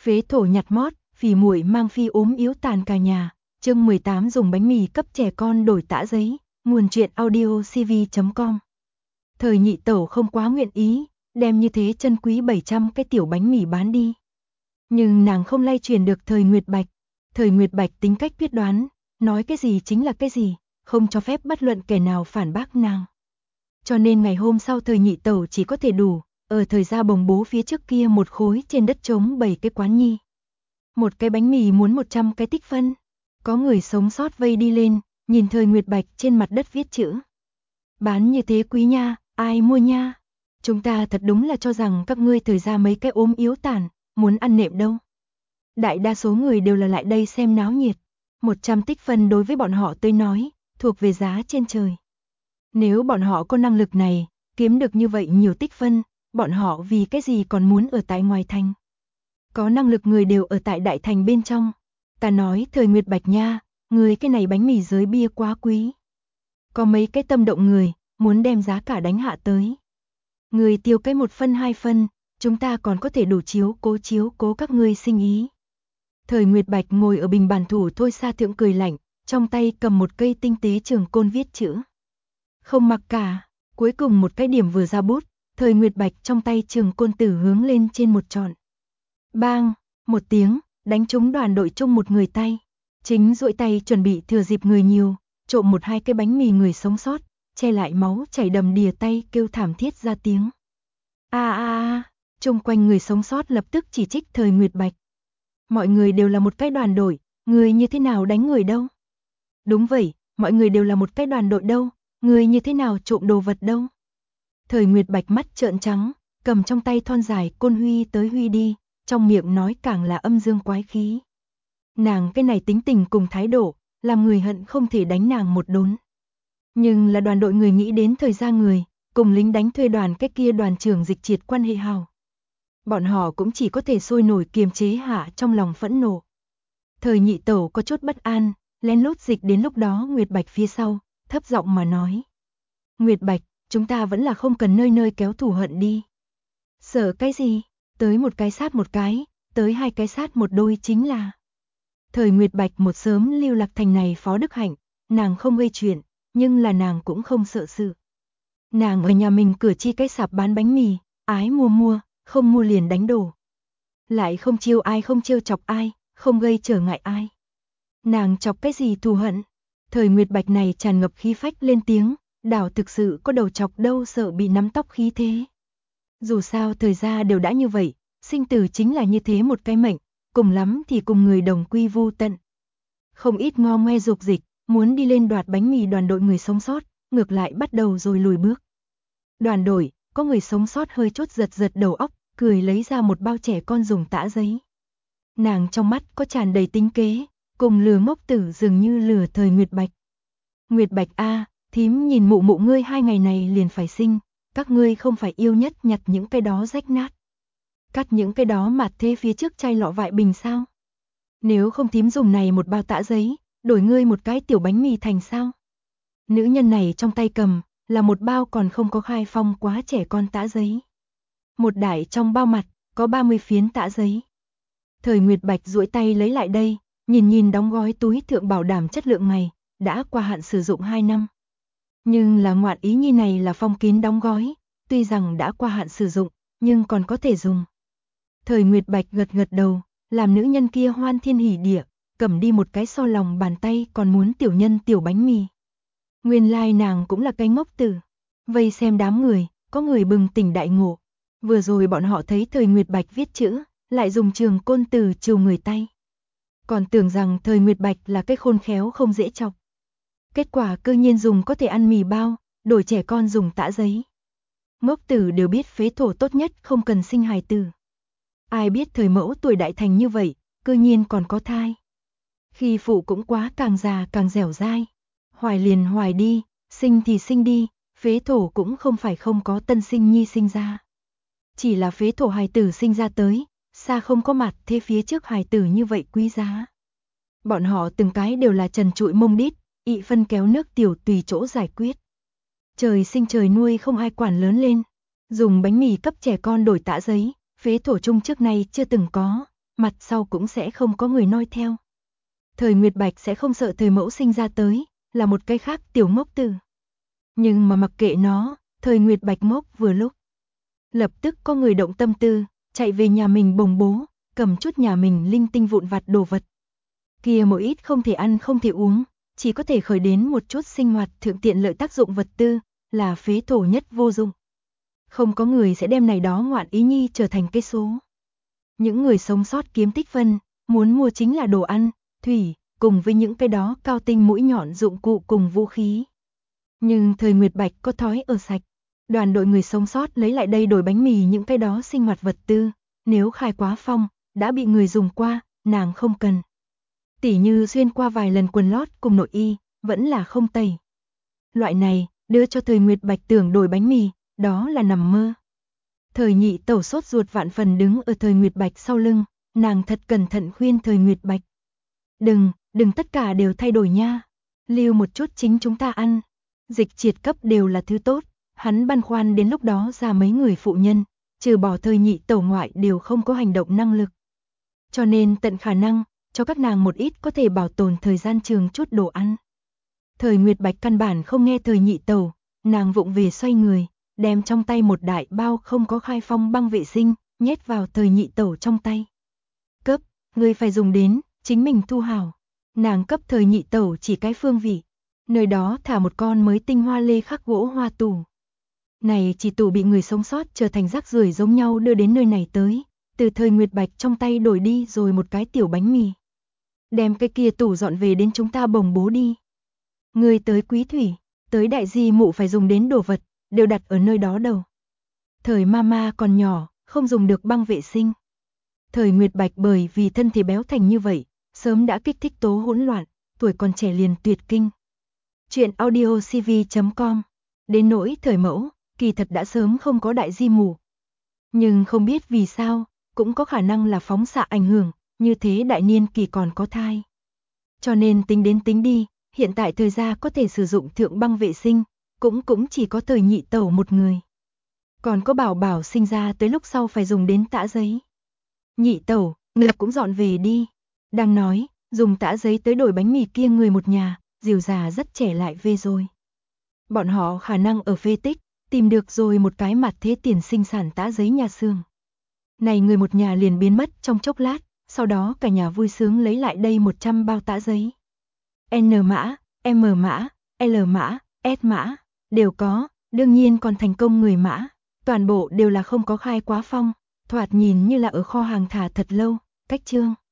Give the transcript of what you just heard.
Phế thổ nhặt mót, phì muội mang phi ốm yếu tàn cả nhà. Chương 18 dùng bánh mì cấp trẻ con đổi tã giấy. Nguồn truyện audio cv.com. Thời nhị tẩu không quá nguyện ý, đem như thế chân quý 700 cái tiểu bánh mì bán đi. Nhưng nàng không lay truyền được Thời Nguyệt Bạch. Thời Nguyệt Bạch tính cách quyết đoán, nói cái gì chính là cái gì, không cho phép bất luận kẻ nào phản bác nàng. Cho nên ngày hôm sau Thời nhị tẩu chỉ có thể đủ, ở Thời gia bồng bố phía trước kia một khối trên đất trống 7 cái quán nhi. Một cái bánh mì muốn 100 cái tích phân. Có người sống sót vây đi lên, nhìn Thời Nguyệt Bạch trên mặt đất viết chữ. Bán như thế quý nha, ai mua nha? Chúng ta thật đúng là cho rằng các ngươi Thời gia mấy cái ốm yếu tàn, muốn ăn nệm đâu. Đại đa số người đều là lại đây xem náo nhiệt. 100 tích phân đối với bọn họ tới nói, thuộc về giá trên trời. Nếu bọn họ có năng lực này, kiếm được như vậy nhiều tích phân, bọn họ vì cái gì còn muốn ở tại ngoài thành. Có năng lực người đều ở tại đại thành bên trong. Ta nói Thời Nguyệt Bạch nha, người cái này bánh mì giới bia quá quý. Có mấy cái tâm động người, muốn đem giá cả đánh hạ tới. Người tiêu cái 1 phân 2 phân, chúng ta còn có thể đủ chiếu cố các ngươi sinh ý. Thời Nguyệt Bạch ngồi ở bình bàn thủ thôi xa thượng cười lạnh, trong tay cầm một cây tinh tế trường côn viết chữ. Không mặc cả, cuối cùng một cái điểm vừa ra bút, Thời Nguyệt Bạch trong tay trường côn tử hướng lên trên một trọn. Bang, một tiếng, đánh trúng đoàn đội chung một người tay. Chính duỗi tay chuẩn bị thừa dịp người nhiều, trộm 1-2 cái bánh mì người sống sót, che lại máu chảy đầm đìa tay kêu thảm thiết ra tiếng. Chung quanh người sống sót lập tức chỉ trích Thời Nguyệt Bạch. Mọi người đều là một cái đoàn đội, người như thế nào đánh người đâu? Đúng vậy, mọi người đều là một cái đoàn đội đâu, người như thế nào trộm đồ vật đâu? Thời Nguyệt Bạch mắt trợn trắng, cầm trong tay thon dài côn huy tới huy đi, trong miệng nói càng là âm dương quái khí. Nàng cái này tính tình cùng thái độ, làm người hận không thể đánh nàng một đốn. Nhưng là đoàn đội người nghĩ đến Thời gia người, cùng lính đánh thuê đoàn cái kia đoàn trưởng Dịch Triệt quan hệ hào. Bọn họ cũng chỉ có thể sôi nổi kiềm chế hạ trong lòng phẫn nộ. Thời nhị tẩu có chút bất an, lén lút dịch đến lúc đó Nguyệt Bạch phía sau, thấp giọng mà nói. Nguyệt Bạch, chúng ta vẫn là không cần nơi nơi kéo thù hận đi. Sợ cái gì, tới một cái sát một cái, tới 2 cái sát một đôi chính là. Thời Nguyệt Bạch một sớm lưu lạc thành này phó đức hạnh, nàng không gây chuyện, nhưng là nàng cũng không sợ sự. Nàng ở nhà mình cửa chi cái sạp bán bánh mì, ái mua, không mua liền đánh đổ. Lại không chiêu ai không trêu chọc ai, không gây trở ngại ai. Nàng chọc cái gì thù hận? Thời Nguyệt Bạch này tràn ngập khí phách lên tiếng, đảo thực sự có đầu chọc đâu sợ bị nắm tóc khí thế. Dù sao Thời gia đều đã như vậy, sinh tử chính là như thế một cái mệnh, cùng lắm thì cùng người đồng quy vu tận. Không ít ngo ngoe dục dịch, muốn đi lên đoạt bánh mì đoàn đội người sống sót, ngược lại bắt đầu rồi lùi bước. Đoàn đội, có người sống sót hơi chút giật đầu óc, cười lấy ra một bao trẻ con dùng tã giấy. Nàng trong mắt có tràn đầy tính kế, cùng lừa ngốc tử dường như lừa Thời Nguyệt Bạch. Nguyệt Bạch a, thím nhìn mụ mụ ngươi 2 ngày này liền phải sinh, các ngươi không phải yêu nhất nhặt những cái đó rách nát. Cắt những cái đó mạt thế phía trước chai lọ vại bình sao? Nếu không thím dùng này một bao tã giấy, đổi ngươi một cái tiểu bánh mì thành sao? Nữ nhân này trong tay cầm, là một bao còn không có khai phong quá trẻ con tã giấy. Một đại trong bao mặt, có 30 phiến tã giấy. Thời Nguyệt Bạch duỗi tay lấy lại đây, nhìn đóng gói túi thượng bảo đảm chất lượng này, đã qua hạn sử dụng 2 năm. Nhưng là ngoạn ý nhi này là phong kín đóng gói, tuy rằng đã qua hạn sử dụng, nhưng còn có thể dùng. Thời Nguyệt Bạch gật đầu, làm nữ nhân kia hoan thiên hỉ địa, cầm đi một cái so lòng bàn tay còn muốn tiểu nhân tiểu bánh mì. Nguyên lai nàng cũng là cái ngốc tử. Vây xem đám người, có người bừng tỉnh đại ngộ. Vừa rồi bọn họ thấy Thời Nguyệt Bạch viết chữ, lại dùng trường côn từ chiều người tay. Còn tưởng rằng Thời Nguyệt Bạch là cái khôn khéo không dễ chọc. Kết quả cơ nhiên dùng có thể ăn mì bao, đổi trẻ con dùng tã giấy. Ngốc tử đều biết phế thổ tốt nhất không cần sinh hài tử. Ai biết Thời mẫu tuổi đại thành như vậy, cơ nhiên còn có thai. Khi phụ cũng quá càng già càng dẻo dai. Hoài liền hoài đi, sinh thì sinh đi, phế thổ cũng không phải không có tân sinh nhi sinh ra. Chỉ là phế thổ hài tử sinh ra tới, xa không có mặt thế phía trước hài tử như vậy quý giá. Bọn họ từng cái đều là trần trụi mông đít, ị phân kéo nước tiểu tùy chỗ giải quyết. Trời sinh trời nuôi không ai quản lớn lên. Dùng bánh mì cấp trẻ con đổi tã giấy, phế thổ chung trước nay chưa từng có. mặt sau cũng sẽ không có người noi theo. Thời Nguyệt Bạch sẽ không sợ thời mẫu sinh ra tới, là một cái khác tiểu ngốc tử. Nhưng mà mặc kệ nó, thời Nguyệt Bạch ngốc vừa lúc. Lập tức có người động tâm tư, chạy về nhà mình bồng bố, cầm chút nhà mình linh tinh vụn vặt đồ vật. Kia một ít không thể ăn không thể uống, chỉ có thể khởi đến một chút sinh hoạt thượng tiện lợi tác dụng vật tư, là phế thổ nhất vô dụng. Không có người sẽ đem này đó ngoạn ý nhi trở thành cái số. Những người sống sót kiếm tích phân, muốn mua chính là đồ ăn, thủy, cùng với những cái đó cao tinh mũi nhọn dụng cụ cùng vũ khí. Nhưng thời Nguyệt Bạch có thói ở sạch. Đoàn đội người sống sót lấy lại đây đổi bánh mì những cái đó sinh hoạt vật tư, nếu khai quá phong, đã bị người dùng qua, nàng không cần. Tỉ như xuyên qua vài lần quần lót cùng nội y, vẫn là không tẩy. Loại này, đưa cho thời Nguyệt Bạch tưởng đổi bánh mì, đó là nằm mơ. Thời Nhị Tẩu sốt ruột vạn phần đứng ở thời Nguyệt Bạch sau lưng, nàng thật cẩn thận khuyên thời Nguyệt Bạch. Đừng tất cả đều thay đổi nha. Lưu một chút chính chúng ta ăn. Dịch triệt cấp đều là thứ tốt, hắn băn khoăn đến lúc đó ra mấy người phụ nhân, trừ bỏ thời Nhị Tẩu ngoại đều không có hành động năng lực. Cho nên tận khả năng, cho các nàng một ít có thể bảo tồn thời gian trường chút đồ ăn. Thời Nguyệt Bạch căn bản không nghe thời Nhị Tẩu, nàng vụng về xoay người, đem trong tay một đại bao không có khai phong băng vệ sinh, nhét vào thời Nhị Tẩu trong tay. Cấp, người phải dùng đến, chính mình thu hảo. Nàng cấp thời Nhị Tẩu chỉ cái phương vị. Nơi đó thả một con mới tinh hoa lê khắc gỗ hoa tủ. Này chỉ tủ bị người sống sót trở thành rác rưởi giống nhau đưa đến nơi này tới, từ thời Nguyệt Bạch trong tay đổi đi rồi một cái tiểu bánh mì. Đem cái kia tủ dọn về đến chúng ta bồng bố đi. Người tới Quý Thủy, tới đại di mụ phải dùng đến đồ vật, đều đặt ở nơi đó đâu. Thời mama còn nhỏ, không dùng được băng vệ sinh. Thời Nguyệt Bạch bởi vì thân thể béo thành như vậy, sớm đã kích thích tố hỗn loạn, tuổi còn trẻ liền tuyệt kinh. Chuyện audiocv.com. Đến nỗi thời mẫu, kỳ thật đã sớm không có đại di mụ. Nhưng không biết vì sao, cũng có khả năng là phóng xạ ảnh hưởng, như thế đại niên kỳ còn có thai. Cho nên tính đi, hiện tại thời gia có thể sử dụng thượng băng vệ sinh, cũng chỉ có thời Nhị Tẩu một người. Còn có bảo bảo sinh ra tới lúc sau phải dùng đến tã giấy. Nhị Tẩu, người cũng dọn về đi. Đang nói, dùng tã giấy tới đổi bánh mì kia người một nhà, Diều già rất trẻ lại về rồi. Bọn họ khả năng ở phế tích, tìm được rồi một cái mặt thế tiền sinh sản tã giấy nhà xưởng. Này người một nhà liền biến mất trong chốc lát, sau đó cả nhà vui sướng lấy lại đây 100 bao tã giấy. N mã, M mã, L mã, S mã, đều có, đương nhiên còn thành công người mã, toàn bộ đều là không có khai quá phong, thoạt nhìn như là ở kho hàng thả thật lâu, cách trương.